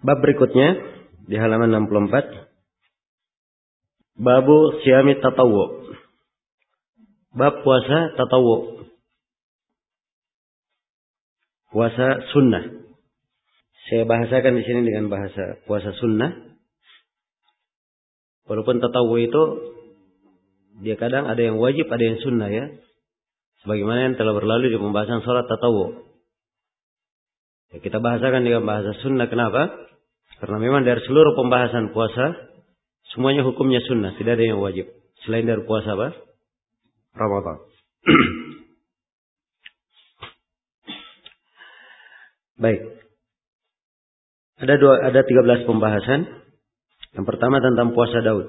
Bab berikutnya di halaman 64. Babu siyami tatawwu. Bab puasa tatawwu. Puasa sunnah. Saya bahasakan di sini dengan bahasa puasa sunnah. Walaupun tatawwu itu dia kadang ada yang wajib, ada yang sunnah ya. Sebagaimana yang telah berlalu di pembahasan salat tatawwu. Ya, kita bahasakan dengan bahasa sunnah. Kenapa? Karena memang dari seluruh pembahasan puasa semuanya hukumnya sunnah, tidak ada yang wajib. Selain dari puasa apa? Ramadan. Baik. Ada 13 pembahasan. Yang pertama tentang puasa Daud.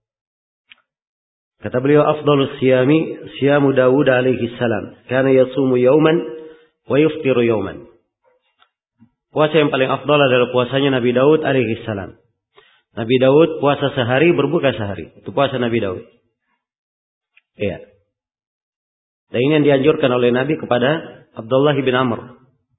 Kata beliau, afdalus siyami siyamu Daud alaihi salam. Kana yasumu yauman wa yuftiru yauman. Puasa yang paling afdal adalah puasanya Nabi Daud alaihi salam. Nabi Daud puasa sehari, berbuka sehari. Itu puasa Nabi Daud. Iya. Dan ini yang dianjurkan oleh Nabi kepada Abdullah bin Amr.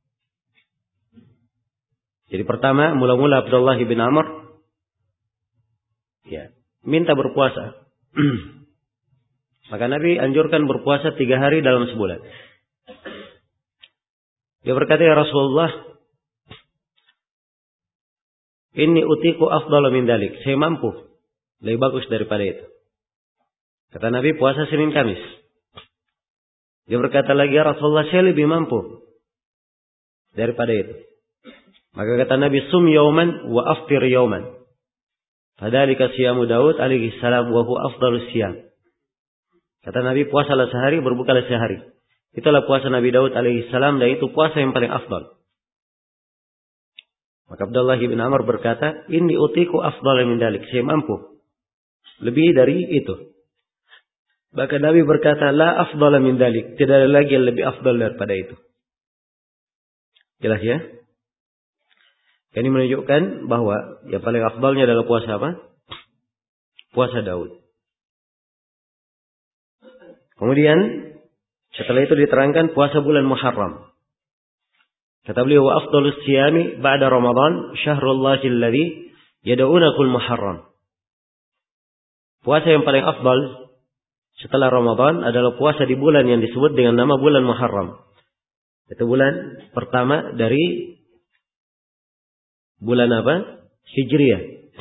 Jadi pertama, mula-mula Abdullah bin Amr ya, minta berpuasa. Maka Nabi anjurkan berpuasa 3 hari dalam sebulan. Dia berkata, ya Rasulullah, inni utiku afdala min dalik. Saya mampu. Lebih bagus daripada itu. Kata Nabi, puasa Senin Kamis. Dia berkata lagi, ya Rasulullah, saya lebih mampu daripada itu. Maka kata Nabi, sum yauman wa aftir yauman. Fadhalika siyamu Daud alaihi salam wa huwa afdalus siyam. Kata Nabi, puasalah sehari, berbukalah sehari. Itulah puasa Nabi Daud alaihi salam, dan itu puasa yang paling afdal. Maka Abdullah bin Amr berkata, inni utiku afdala min dalik. Saya mampu lebih dari itu. Maka Nabi berkata, la afdala min dalik. Tidak ada lagi yang lebih afdal daripada itu. Jelas ya? Ini menunjukkan bahwa yang paling afdalnya adalah puasa apa? Puasa Daud. Kemudian setelah itu diterangkan puasa bulan Muharram. Kata beliau, wa afdalus siyami ba'da Ramadan syahrullahi alladhi yad'unakul Muharram. Puasa yang paling afdal setelah Ramadan adalah puasa di bulan yang disebut dengan nama bulan Muharram. Itu bulan pertama dari bulan apa? Hijriah.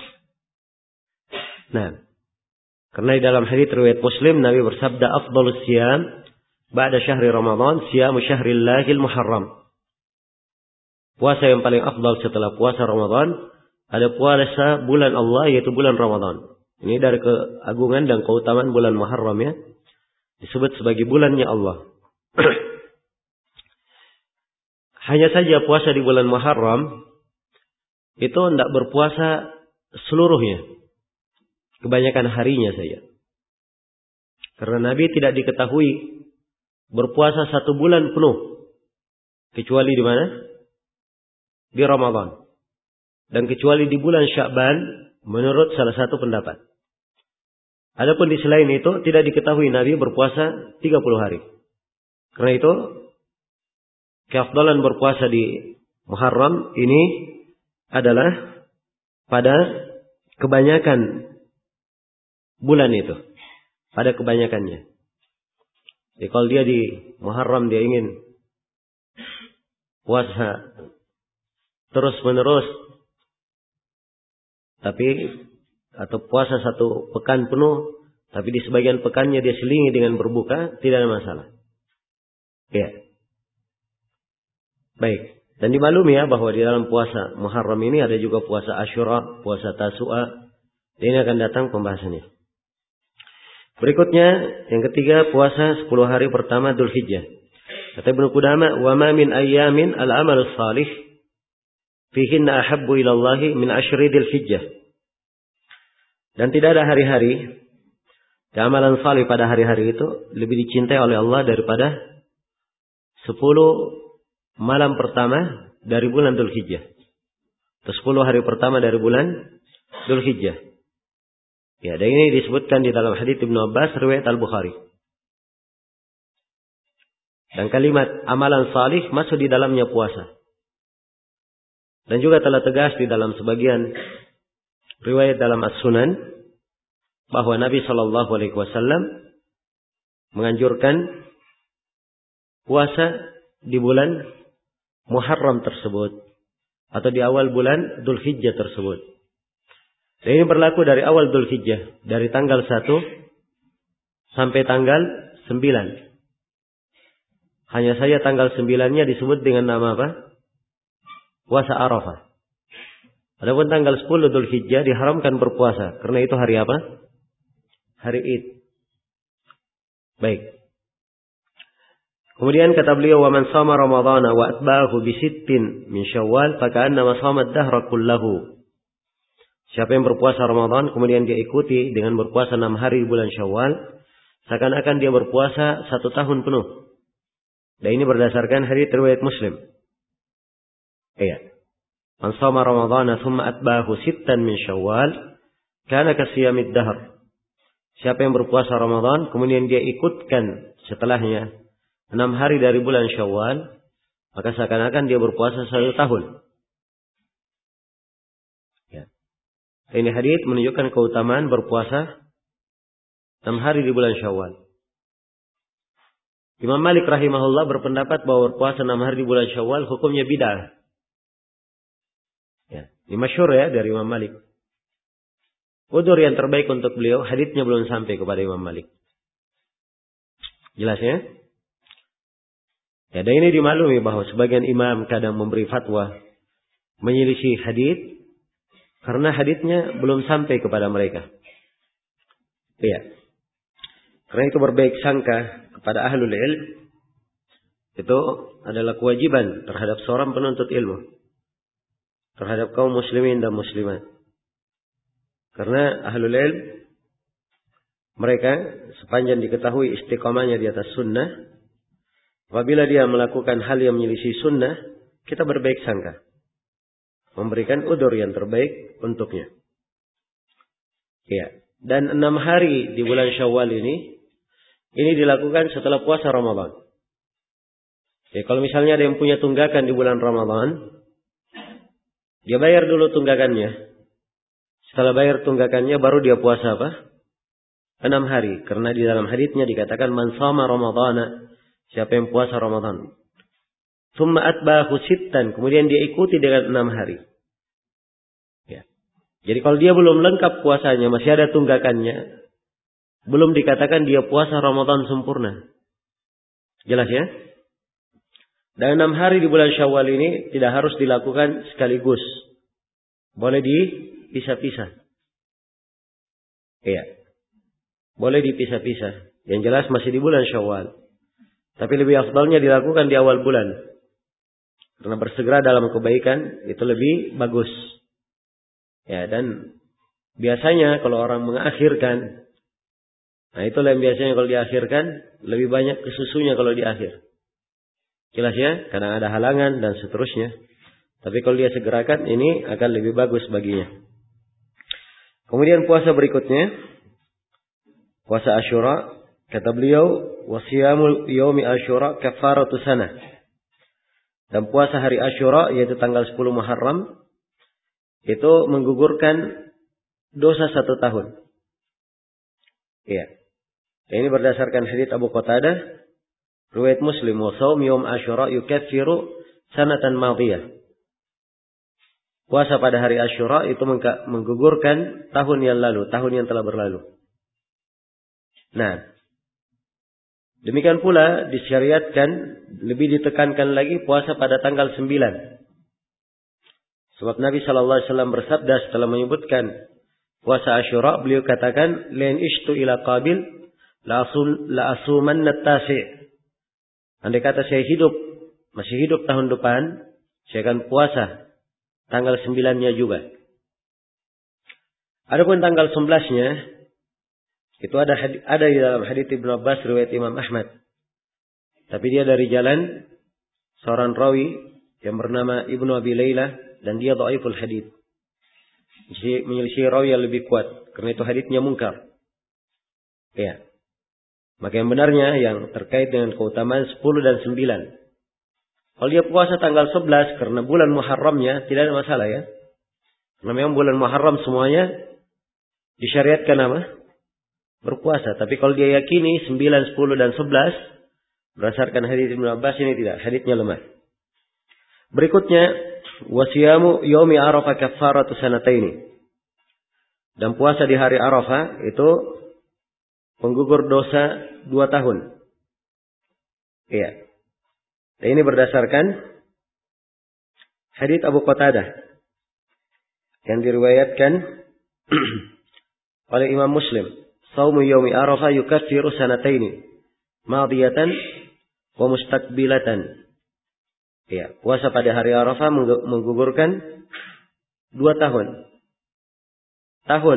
Nah, karena di dalam hadits riwayat Muslim Nabi bersabda, afdalus siyam ba'da syahri Ramadan siyamu syahrillahil Muharram. Puasa yang paling afdal setelah puasa Ramadan ada puasa bulan Allah, yaitu bulan Ramadan. Ini dari keagungan dan keutamaan bulan Muharram ya. Disebut sebagai bulannya Allah. Hanya saja puasa di bulan Muharram itu tidak berpuasa seluruhnya. Kebanyakan harinya saja. Karena Nabi tidak diketahui berpuasa 1 bulan penuh. Kecuali di mana? Di Ramadan. Dan kecuali di bulan Sya'ban menurut salah satu pendapat. Adapun di selain itu tidak diketahui Nabi berpuasa 30 hari. Karena itu keafdalan berpuasa di Muharram ini adalah pada kebanyakan bulan itu. Pada kebanyakannya. Jadi kalau dia di Muharram dia ingin puasa terus menerus, tapi atau puasa 1 pekan penuh, tapi di sebagian pekannya dia selingi dengan berbuka, tidak ada masalah. Ya. Baik. Dan dimaklumi ya bahwa di dalam puasa Muharram ini ada juga puasa Asyura, puasa Tasu'a. Ini akan datang pembahasannya. Berikutnya yang ketiga puasa 10 hari pertama Dzulhijjah. Kata Ibnu Qudamah, wa ma min ayyamin al-amalus salih fihinna ahabbu ila Allah min asyri Dzulhijjah. Dan tidak ada hari-hari amalan salih pada hari-hari itu lebih dicintai oleh Allah daripada 10 malam pertama dari bulan Dzulhijjah. Atau 10 hari pertama dari bulan Dzulhijjah. Ya, dan ini disebutkan di dalam hadits Ibnu Abbas riwayat Al-Bukhari. Dan kalimat amalan salih masuk di dalamnya puasa. Dan juga telah tegas di dalam sebagian riwayat dalam As-Sunan bahwa Nabi Shallallahu Alaihi Wasallam menganjurkan puasa di bulan Muharram tersebut atau di awal bulan Dzulhijjah tersebut. Dan ini berlaku dari awal Dzulhijjah, dari tanggal 1 sampai tanggal 9. Hanya saja tanggal 9-nya disebut dengan nama apa? Puasa Arafah. Adapun tanggal 10 Dzulhijjah diharamkan berpuasa. Karena itu hari apa? Hari Id. Baik. Kemudian kata beliau, "Wa man shama Ramadhana wa atba'ahu bi sittin min Syawal, faka'annama shama ad-dahra kullahu." Siapa yang berpuasa Ramadan kemudian dia ikuti dengan berpuasa 6 hari di bulan Syawal, seakan-akan dia berpuasa 1 tahun penuh. Dan ini berdasarkan hadits riwayat Muslim. Iya. Man shama Ramadhana thumma atba'ahu sittan min Syawal, kana kasiyamid dahr. Siapa yang berpuasa Ramadan kemudian dia ikutkan setelahnya 6 hari dari bulan Syawal, maka seakan-akan dia berpuasa 1 tahun. Ya. Ini hadits menunjukkan keutamaan berpuasa 6 hari di bulan Syawal. Imam Malik rahimahullah berpendapat bahwa berpuasa 6 hari di bulan Syawal hukumnya bid'ah. Ya, ini masyhur ya dari Imam Malik. Udzur yang terbaik untuk beliau, haditsnya belum sampai kepada Imam Malik. Jelas ya? Ya, dan ini dimaklumi bahwa sebagian imam kadang memberi fatwa menyelisih hadits karena haditsnya belum sampai kepada mereka. Iya. Karena itu berbaik sangka kepada ahlul ilm itu adalah kewajiban terhadap seorang penuntut ilmu, terhadap kaum muslimin dan muslimat. Karena ahlul ilm mereka sepanjang diketahui istiqamahnya di atas sunnah, apabila dia melakukan hal yang menyelisih sunnah, kita berbaik sangka, memberikan udzur yang terbaik untuknya. Ya. Dan 6 hari di bulan Syawal ini dilakukan setelah puasa Ramadan. Ya, kalau misalnya ada yang punya tunggakan di bulan Ramadan, dia bayar dulu tunggakannya. Setelah bayar tunggakannya baru dia puasa apa? 6 hari. Karena di dalam haditsnya dikatakan man shama Ramadhana, siapa yang puasa Ramadan. Tsumma atba'ahu sittan, kemudian dia ikuti dengan 6 hari. Ya. Jadi kalau dia belum lengkap puasanya, masih ada tunggakannya, belum dikatakan dia puasa Ramadan sempurna. Jelas ya? Dan 6 hari di bulan Syawal ini tidak harus dilakukan sekaligus. Boleh dipisah-pisah. Iya. Boleh dipisah-pisah. Yang jelas masih di bulan Syawal. Tapi lebih afdalnya dilakukan di awal bulan. Karena bersegera dalam kebaikan itu lebih bagus. Ya, dan biasanya kalau orang mengakhirkan, nah itulah yang biasanya kalau diakhirkan, lebih banyak kesusunya kalau di akhir. Jelas ya, karena ada halangan dan seterusnya. Tapi kalau dia segerakan, ini akan lebih bagus baginya. Kemudian puasa berikutnya, puasa Asyura. Kata beliau, wasiyamul yaumi Asyura kafaratu sanah. Dan puasa hari Asyura, yaitu tanggal 10 Muharram, itu menggugurkan dosa 1 tahun. Iya. Ini berdasarkan hadits Abu Qatadah, riwayat Muslim, wa shaum yaum Asyura yukaffiru sanatan madhiyah. Puasa pada hari Asyura itu menggugurkan tahun yang lalu, tahun yang telah berlalu. Nah, demikian pula disyariatkan, lebih ditekankan lagi puasa pada tanggal 9. Sebab Nabi SAW bersabda setelah menyebutkan puasa Asyura, beliau katakan, "Lain ishtu ila qabil la asumanna tasi'." Andai kata saya masih hidup tahun depan, saya akan puasa tanggal 9-nya juga. Adapun tanggal 11-nya, itu ada di dalam hadits Ibnu Abbas riwayat Imam Ahmad. Tapi dia dari jalan seorang rawi yang bernama Ibnu Abi Layla, dan dia dhaiful hadits. Menyelisih rawi yang lebih kuat, karena itu haditsnya mungkar. Ya. Maka yang benarnya yang terkait dengan keutamaan 10 dan 9. Kalau dia puasa tanggal 11 karena bulan Muharramnya, tidak ada masalah ya. Karena memang bulan Muharram semuanya disyariatkan apa? Berpuasa. Tapi kalau dia yakini 9, 10 dan 11 berdasarkan hadits Ibnu Abbas ini tidak, haditsnya lemah. Berikutnya, wasiyamu yaumi Arafah kaffaratu sanataini. Dan puasa di hari Arafah itu penggugur dosa 2 tahun. Iya. Dan ini berdasarkan hadits Abu Qatadah yang diriwayatkan oleh Imam Muslim. Shaumu yaumi Arafah yukaffiru sanataini madiyatan wa mustaqbilatan. Ya, puasa pada hari Arafah menggugurkan 2 tahun. Tahun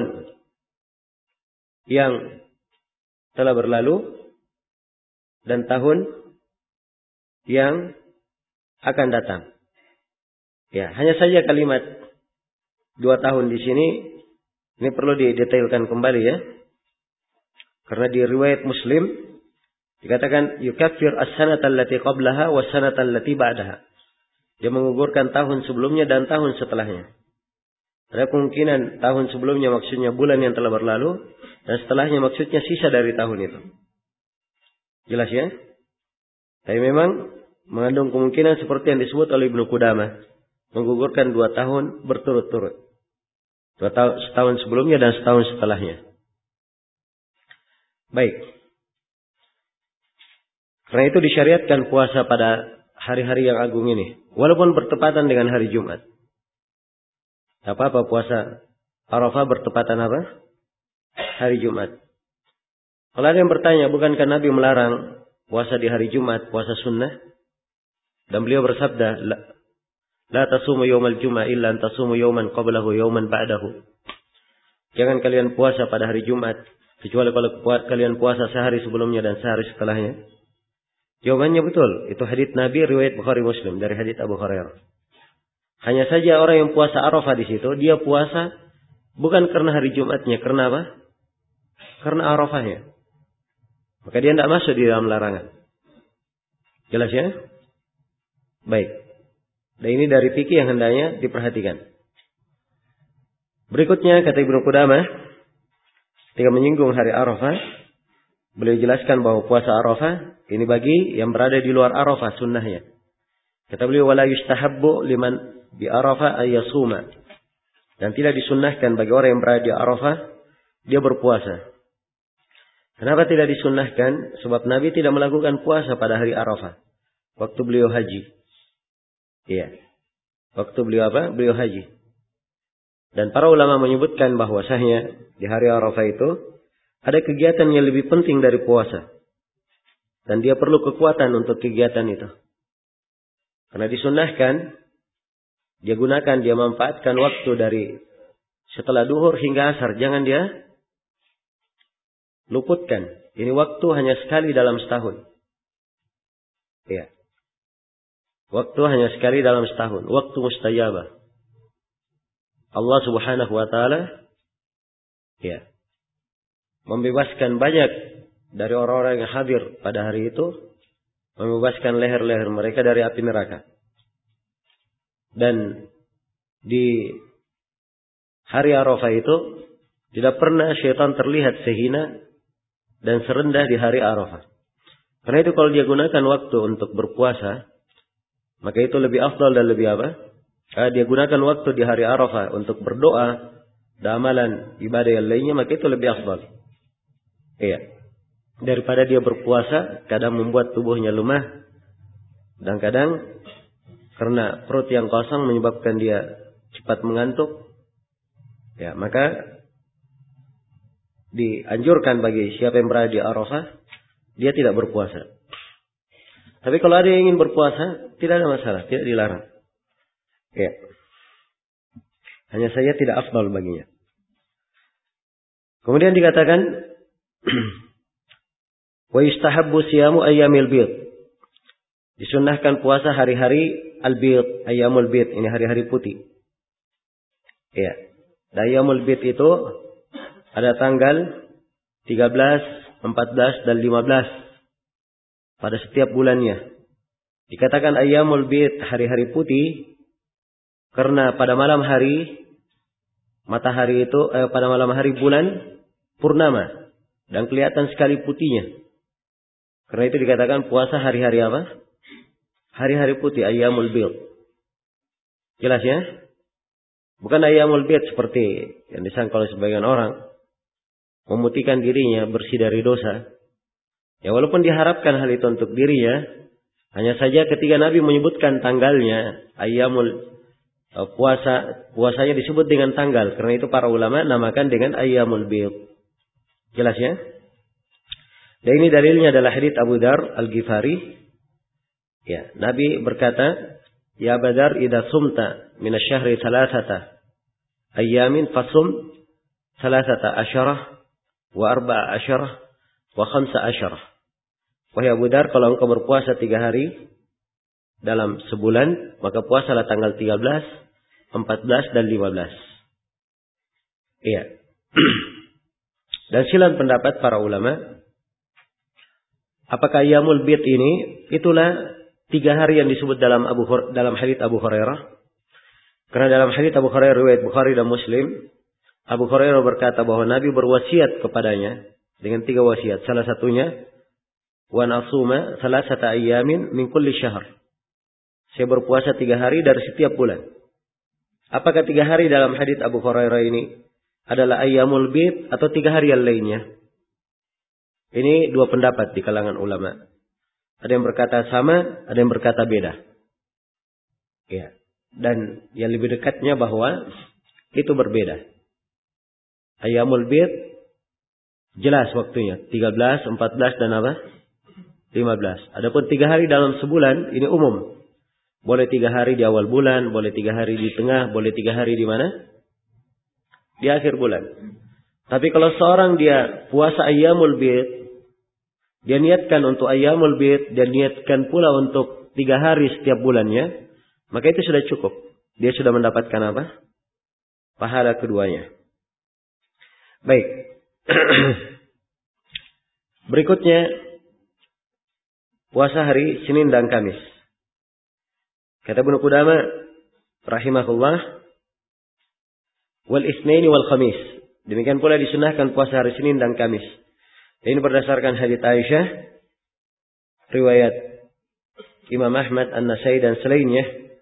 yang telah berlalu dan tahun yang akan datang. Ya, hanya saja kalimat 2 tahun di sini ini perlu didetailkan kembali ya. Karena di riwayat Muslim dikatakan yukaffir as-sanata allati qablaha was-sanata allati ba'daha. Dia menggugurkan tahun sebelumnya dan tahun setelahnya. Ada kemungkinan tahun sebelumnya maksudnya bulan yang telah berlalu dan setelahnya maksudnya sisa dari tahun itu. Jelas ya? Tapi memang mengandung kemungkinan seperti yang disebut oleh Ibnu Qudamah, menggugurkan 2 tahun berturut-turut. 2 tahun, setahun sebelumnya dan setahun setelahnya. Baik. Karena itu disyariatkan puasa pada hari-hari yang agung ini. Walaupun bertepatan dengan hari Jumat. Apa-apa puasa Arafah bertepatan apa? Hari Jumat. Kalau ada yang bertanya, bukankah Nabi melarang puasa di hari Jumat, puasa sunnah? Dan beliau bersabda, La tasumu yawmal jum'ah illa an tasumu yawman qablahu yawman ba'dahu. Jangan kalian puasa pada hari Jumat, kecuali kalau kalian puasa sehari sebelumnya dan sehari setelahnya. Jawabannya betul. Itu hadits Nabi riwayat Bukhari Muslim dari hadits Abu Hurairah. Hanya saja orang yang puasa Arafah di situ, dia puasa bukan karena hari Jumatnya, karena apa? Karena Arafahnya. Maka dia tidak masuk di dalam larangan. Jelas ya? Baik. Dan ini dari fikih yang hendaknya diperhatikan. Berikutnya kata Ibnu Qudamah, ketika menyinggung hari Arafah, beliau jelaskan bahwa puasa Arafah ini bagi yang berada di luar Arafah sunnahnya. Kata beliau, wala yustahabbu liman bi Arafah ayyasuma. Dan tidak disunnahkan bagi orang yang berada di Arafah dia berpuasa. Kenapa tidak disunnahkan? Sebab Nabi tidak melakukan puasa pada hari Arafah waktu beliau haji. Iya. Waktu beliau apa? Beliau haji. Dan para ulama menyebutkan bahwasanya di hari Arafah itu ada kegiatan yang lebih penting dari puasa. Dan dia perlu kekuatan untuk kegiatan itu. Karena disunnahkan, dia manfaatkan waktu dari setelah duhur hingga asar. Jangan dia luputkan. Ini waktu hanya sekali dalam setahun. Ya. Waktu hanya sekali dalam setahun. Waktu mustajabah. Allah Subhanahu wa taala ya, membebaskan banyak dari orang-orang yang hadir pada hari itu, membebaskan leher-leher mereka dari api neraka. Dan di hari Arafah itu tidak pernah syaitan terlihat sehina dan serendah di hari Arafah. Karena itu kalau dia gunakan waktu untuk berpuasa, maka itu lebih afdal dan lebih apa? Dia gunakan waktu di hari Arafah untuk berdoa dan amalan ibadah yang lainnya, maka itu lebih afdal. Iya. Daripada dia berpuasa, kadang membuat tubuhnya lemah, dan kadang karena perut yang kosong menyebabkan dia cepat mengantuk. Ya, maka dianjurkan bagi siapa yang berada di Arafah, dia tidak berpuasa. Tapi kalau ada yang ingin berpuasa, tidak ada masalah, tidak dilarang. Ya. Hanya saja tidak afdal baginya. Kemudian dikatakan wa yustahabbu siyamu ayyamil bid. Disunnahkan puasa hari-hari al-bid, ayyamul bid, ini hari-hari putih. Ya. Dan ayyamul bid itu ada tanggal 13, 14 dan 15 pada setiap bulannya. Dikatakan ayyamul bid, hari-hari putih, karena pada malam hari matahari itu pada malam hari bulan purnama dan kelihatan sekali putihnya. Karena itu dikatakan puasa hari-hari apa? Hari-hari putih, ayyamul bid. Jelas ya? Bukan ayyamul bid seperti yang disangka oleh sebagian orang, memutihkan dirinya bersih dari dosa. Ya walaupun diharapkan hal itu untuk dirinya, hanya saja ketika Nabi menyebutkan tanggalnya, ayyamul puasanya disebut dengan tanggal. Karena itu para ulama namakan dengan ayyamul bid. Jelas ya? Dan ini dalilnya adalah hadits Abu Dar Al-Ghifari. Ya, Nabi berkata, "Ya Abu Dar, idza sumta min asy-syahri thalathata ayyamin fasum thalathata asyarah wa arba'a asyarah wa khamsa asyarah." Wahai Abu Dar, kalau engkau berpuasa 3 hari dalam sebulan, maka puasalah tanggal 13, 14 dan 15. Iya. Dan silang pendapat para ulama, apakah ayyamul bid ini itulah 3 hari yang disebut dalam hadits Abu Hurairah? Karena dalam hadits Abu Hurairah riwayat Bukhari dan Muslim, Abu Hurairah berkata bahwa Nabi berwasiat kepadanya dengan 3 wasiat. Salah satunya, wa nasuma salasata ayyamin min kulli syahr. Saya berpuasa 3 hari dari setiap bulan. Apakah 3 hari dalam hadits Abu Hurairah ini adalah ayyamul bid atau 3 hari yang lainnya? Ini 2 pendapat di kalangan ulama. Ada yang berkata sama, ada yang berkata beda. Ya. Dan yang lebih dekatnya bahwa itu berbeda. Ayyamul bid jelas waktunya 13, 14 dan apa? 15. Adapun 3 hari dalam sebulan ini umum. Boleh 3 hari di awal bulan, boleh 3 hari di tengah, boleh 3 hari di mana? Di akhir bulan. Tapi kalau seorang dia puasa ayyamul bid, dia niatkan untuk ayyamul bid, dan niatkan pula untuk 3 hari setiap bulannya, maka itu sudah cukup. Dia sudah mendapatkan apa? Pahala keduanya. Baik. Berikutnya, puasa hari Senin dan Kamis. Kata Ibnu Qudamah rahimahullah, wal Itsnaini wal Khamis. Demikian pula disunahkan puasa hari Senin dan Kamis. Ini berdasarkan hadits Aisyah, riwayat Imam Ahmad, An-Nasai dan selainnya.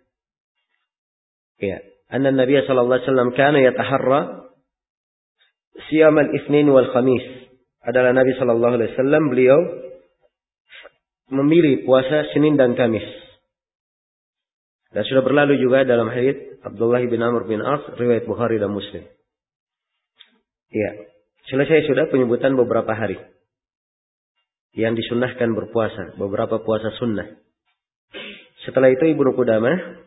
Ya, anna Nabi sallallahu alaihi wasallam kana yataharra siyam al-Itsnain wal Khamis. Adalah Nabi sallallahu alaihi wasallam beliau memilih puasa Senin dan Kamis. Dan sudah berlalu juga dalam hadits Abdullah bin Amr bin As, riwayat Bukhari dan Muslim. Ya, selesai sudah penyebutan beberapa hari yang disunahkan berpuasa, beberapa puasa sunnah. Setelah itu Ibnu Qudamah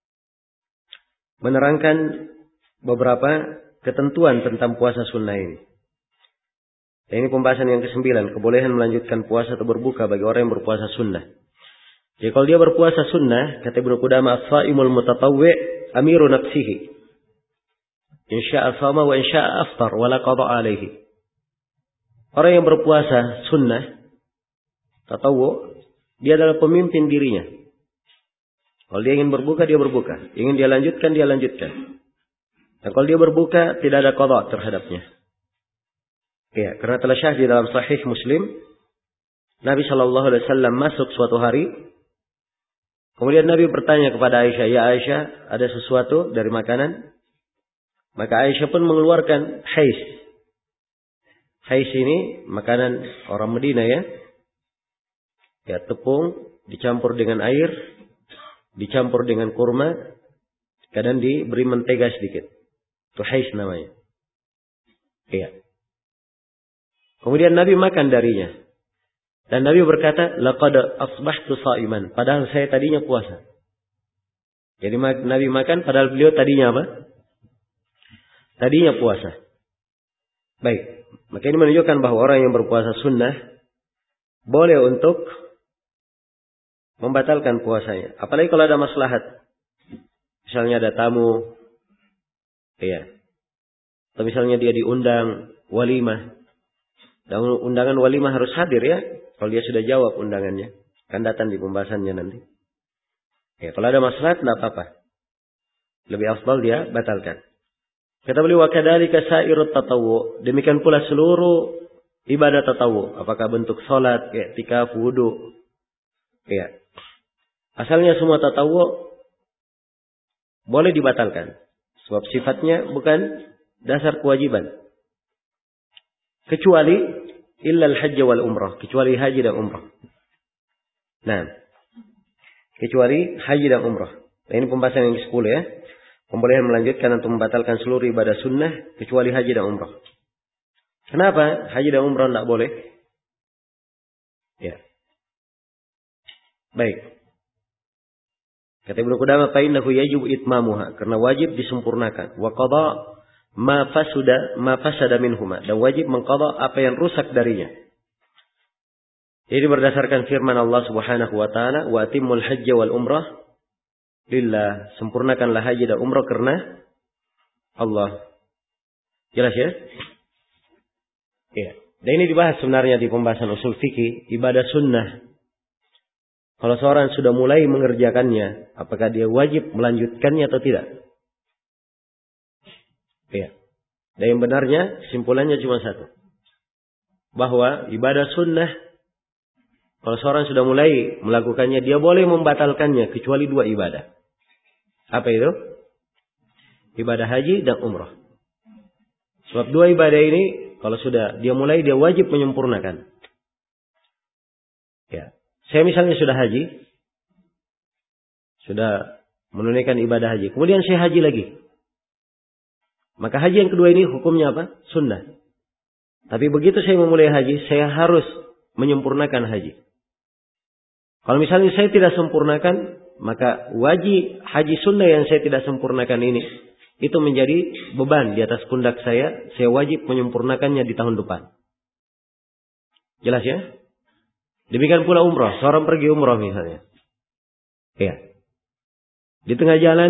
menerangkan beberapa ketentuan tentang puasa sunnah ini. Dan ini pembahasan yang ke-9, kebolehan melanjutkan puasa atau berbuka bagi orang yang berpuasa sunnah. Jadi kalau dia berpuasa sunnah, kata Ibnu Qudamah, as-shaimul mutatawwi' amiru nafsihi. Insya'a shama wa insya'a aftar wa la qada' alaihi. Orang yang berpuasa sunnah, tatawwu', dia adalah pemimpin dirinya. Kalau dia ingin berbuka, dia berbuka. Ingin dia lanjutkan, dia lanjutkan. Dan kalau dia berbuka, tidak ada qada' terhadapnya. Ya, karena telah syahid di dalam Sahih Muslim, Nabi Shallallahu Alaihi Wasallam masuk suatu hari. Kemudian Nabi bertanya kepada Aisyah, ya Aisyah, ada sesuatu dari makanan? Maka Aisyah pun mengeluarkan hais. Hais ini makanan orang Madinah ya. Ya, tepung dicampur dengan air, dicampur dengan kurma, kadang diberi mentega sedikit. Itu hais namanya. Iya. Kemudian Nabi makan darinya. Dan Nabi berkata, laqad asbahtu sha'iman. Padahal saya tadinya puasa. Jadi Nabi makan padahal beliau tadinya apa? Tadinya puasa. Baik. Maka ini menunjukkan bahwa orang yang berpuasa sunnah boleh untuk membatalkan puasanya. Apalagi kalau ada maslahat. Misalnya ada tamu. Iya. Atau misalnya dia diundang walimah. Dan undangan walimah harus hadir ya. Kalau dia sudah jawab undangannya. Akan datang di pembahasannya nanti. Ya, kalau ada maslahat tidak apa-apa. Lebih afdal dia batalkan. Kata beliau, wa kadzalika sairut tatawwu. Demikian pula seluruh ibadah tatawwu, apakah bentuk salat, i'tikaf, wudu. Ya. Asalnya semua tatawwu boleh dibatalkan. Sebab sifatnya bukan dasar kewajiban. Kecuali illal hajj wal umrah, kecuali haji dan umrah. Nah, kecuali haji dan umrah. Nah, ini pembahasan yang ke-10 ya. Pembolehan melanjutkan untuk membatalkan seluruh ibadah sunnah kecuali haji dan umrah. Kenapa haji dan umrah tidak boleh? Ya. Baik. Kata Ibnu Qudamah, fa innahu yajibu itmamuha, karena wajib disempurnakan. Wa qada ma fasada minhuma, dan wajib mengqada apa yang rusak darinya. Jadi berdasarkan firman Allah Subhanahu wa taala, wa atimul hajj wal umrah lillah, sempurnakanlah haji dan umrah karena Allah. Jelas ya? Ya. Dan ini dibahas sebenarnya di pembahasan usul fikih, ibadah sunnah. Kalau seorang sudah mulai mengerjakannya, apakah dia wajib melanjutkannya atau tidak? Ya. Dan yang benarnya, kesimpulannya cuma satu. Bahwa ibadah sunnah, kalau seorang sudah mulai melakukannya, dia boleh membatalkannya, kecuali 2 ibadah. Apa itu? Ibadah haji dan umrah. Sebab 2 ibadah ini, kalau sudah dia mulai, dia wajib menyempurnakan. Ya. Saya misalnya sudah haji. Sudah menunaikan ibadah haji. Kemudian saya haji lagi. Maka haji yang kedua ini hukumnya apa? Sunnah. Tapi begitu saya memulai haji, saya harus menyempurnakan haji. Kalau misalnya saya tidak sempurnakan, maka wajib haji sunnah yang saya tidak sempurnakan ini, itu menjadi beban di atas pundak saya wajib menyempurnakannya di tahun depan. Jelas ya? Demikian pula umrah. Seorang pergi umrah misalnya. Ya. Di tengah jalan,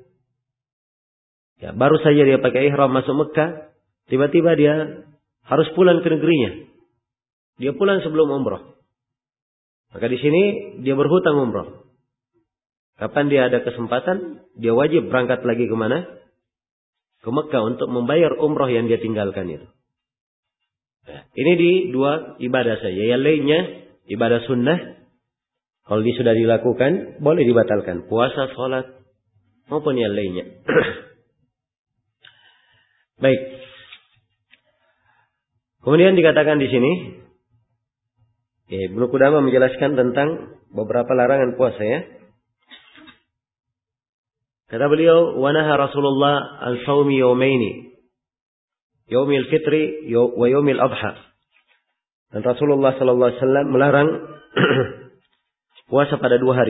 ya, baru saja dia pakai ihram masuk Mekah, tiba-tiba dia harus pulang ke negerinya. Dia pulang sebelum umrah. Maka di sini dia berhutang umrah. Kapan dia ada kesempatan, dia wajib berangkat lagi ke mana? Ke Mekah untuk membayar umrah yang dia tinggalkan itu. Nah, ini di 2 ibadah saja. Yang lainnya, ibadah sunnah, kalau dia sudah dilakukan, boleh dibatalkan. Puasa, sholat, maupun yang lainnya. Baik. Kemudian dikatakan di sini, Ibnu Qudamah menjelaskan tentang beberapa larangan puasa ya. Kata beliau, wa naha Rasulullah an shaumi yawmaini, yaumil fitri wa yaumil adha. Dan Rasulullah sallallahu alaihi wasallam melarang puasa pada 2 hari.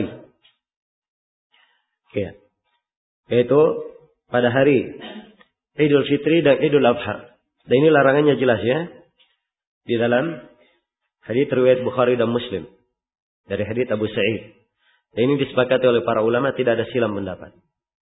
Ya. Yaitu pada hari Idul Fitri dan Idul Adha. Dan ini larangannya jelas ya. Di dalam hadits riwayat Bukhari dan Muslim dari hadits Abu Sa'id. Dan ini disepakati oleh para ulama, tidak ada silang pendapat.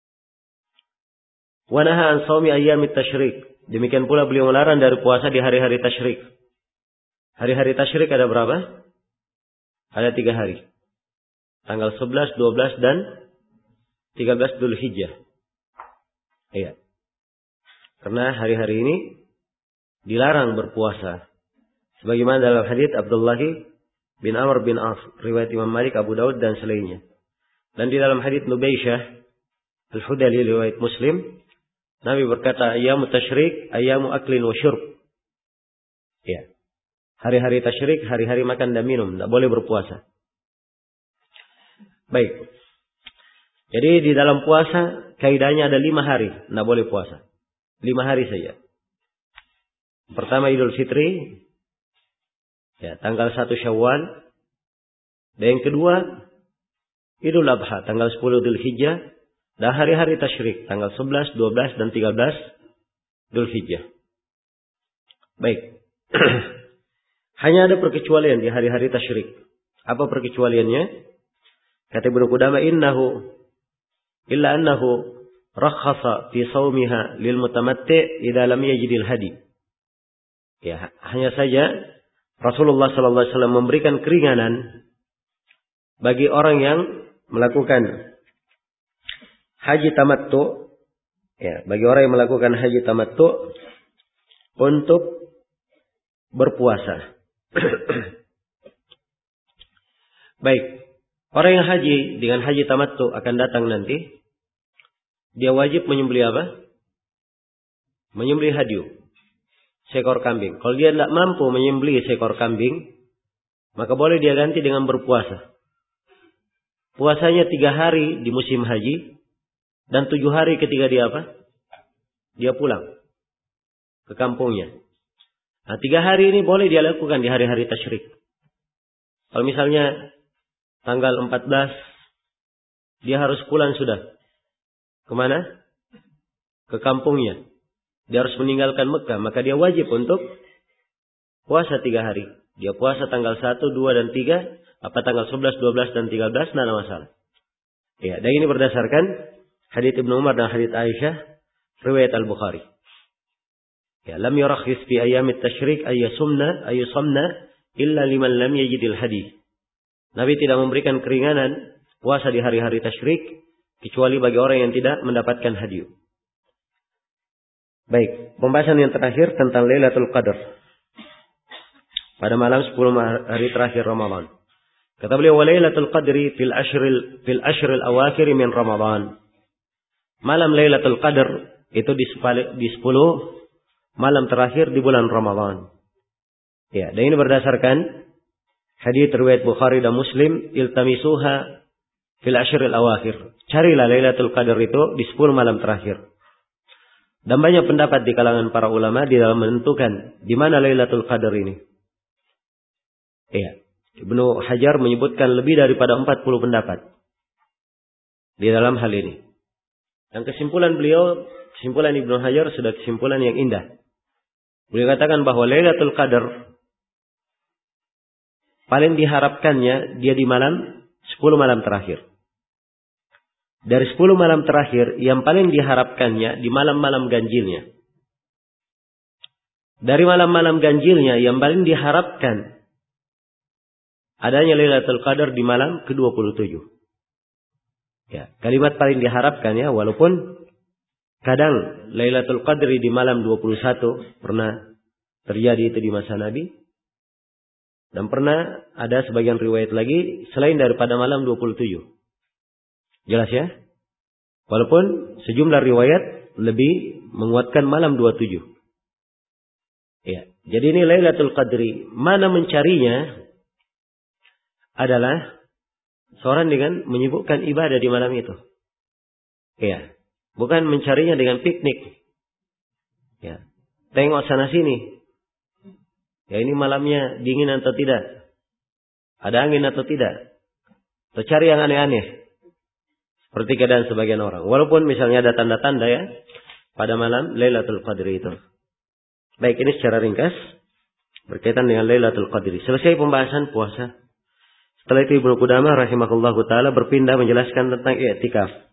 Wa naha an shaumi ayyamit tasyrik. Demikian pula beliau melarang dari puasa di hari-hari tasyrik. Hari-hari tasyrik ada berapa? Ada 3 hari. Tanggal 11, 12 dan 13 Dzulhijjah. Iya. Karena hari-hari ini dilarang berpuasa. Sebagaimana dalam hadits Abdullah bin Amr bin As, riwayat Imam Malik, Abu Daud dan selainnya. Dan di dalam hadits Nubaisyah Al-Hudali riwayat Muslim, Nabi berkata, ayyamu tasyrik, ayyamu aklin wa syurb. Ya. Hari-hari tasyrik, hari-hari makan dan minum, tidak boleh berpuasa. Baik. Jadi di dalam puasa, kaidahnya ada 5 hari, tidak boleh puasa. 5 hari saja. Pertama Idul Fitri, ya, tanggal 1 Syawal. Dan yang kedua, Idul Adha, tanggal 10 Dzulhijjah. Dan hari-hari tasyrik, tanggal 11, 12, dan 13 Dzulhijjah. Baik. Hanya ada perkecualian di hari-hari tasyrik. Apa perkecualiannya? Kata Ibnu Qudamah, illa annahu rakhasa fi shaumiha lil mutamatti' idza lam yajidil hadi. Ya, hanya saja Rasulullah sallallahu alaihi wasallam memberikan keringanan bagi orang yang melakukan haji tamattu, ya, bagi orang yang melakukan haji tamattu untuk berpuasa. Baik, orang yang haji dengan haji tamattu akan datang nanti, dia wajib menyembelih apa? Menyembelih hadyu, seekor kambing. Kalau dia tidak mampu menyembelih seekor kambing, maka boleh dia ganti dengan berpuasa. Puasanya 3 hari di musim haji dan 7 hari ketika dia apa? Dia pulang ke kampungnya. Nah, 3 hari ini boleh dia lakukan di hari-hari tasyrik. Kalau misalnya tanggal 14 dia harus pulang sudah. Kemana? Ke kampungnya. Dia harus meninggalkan Mekah, maka dia wajib untuk puasa 3 hari. Dia puasa tanggal 1, 2, dan 3. Apa tanggal 11, 12, dan 13, tidak ada masalah. Ya, dan ini berdasarkan hadits Ibnu Umar dan hadits Aisyah, riwayat Al-Bukhari. Ya, lam yurakhis fi ayyamit tasyrik ayyusamna illa liman lam yajidil hadi. Nabi tidak memberikan keringanan puasa di hari-hari tasyrik kecuali bagi orang yang tidak mendapatkan hadiah. Baik, pembahasan yang terakhir tentang Lailatul Qadar. Pada malam 10 hari terakhir Ramadan. Kata beliau, wa Lailatul Qadri fil ashril awakhir min Ramadan. Malam Lailatul Qadar itu di 10 malam terakhir di bulan Ramadan. Ya, dan ini berdasarkan hadits riwayat Bukhari dan Muslim, iltamisuha fil ashril awakhir. Carilah Lailatul Qadar itu di 10 malam terakhir. Dan banyak pendapat di kalangan para ulama di dalam menentukan di mana Lailatul Qadar ini. Iya. Ibnu Hajar menyebutkan lebih daripada 40 pendapat di dalam hal ini. Dan kesimpulan beliau, kesimpulan Ibnu Hajar sudah kesimpulan yang indah. Beliau katakan bahwa Lailatul Qadar paling diharapkannya dia di malam 10 malam terakhir. Dari 10 malam terakhir yang paling diharapkannya di malam-malam ganjilnya. Dari malam-malam ganjilnya yang paling diharapkan adanya Lailatul Qadar di malam ke-27. Ya, kalimat paling diharapkan ya, walaupun kadang Lailatul Qadri di malam 21 pernah terjadi itu di masa Nabi. Dan pernah ada sebagian riwayat lagi selain daripada malam 27. Jelas ya? Walaupun sejumlah riwayat lebih menguatkan malam 27. Ya, jadi ini Lailatul Qadri. Mana mencarinya adalah seorang dengan menyibukkan ibadah di malam itu. Ya, bukan mencarinya dengan piknik. Ya, tengok sana sini. Ya, ini malamnya dingin atau tidak? Ada angin atau tidak? Atau cari yang aneh-aneh. Seperti keadaan sebagian orang. Walaupun misalnya ada tanda-tanda ya pada malam Lailatul Qadri itu. Baik, ini secara ringkas berkaitan dengan Lailatul Qadri. Selesai pembahasan puasa. Setelah itu Ibnu Qudamah rahimahullahu taala berpindah menjelaskan tentang i'tikaf.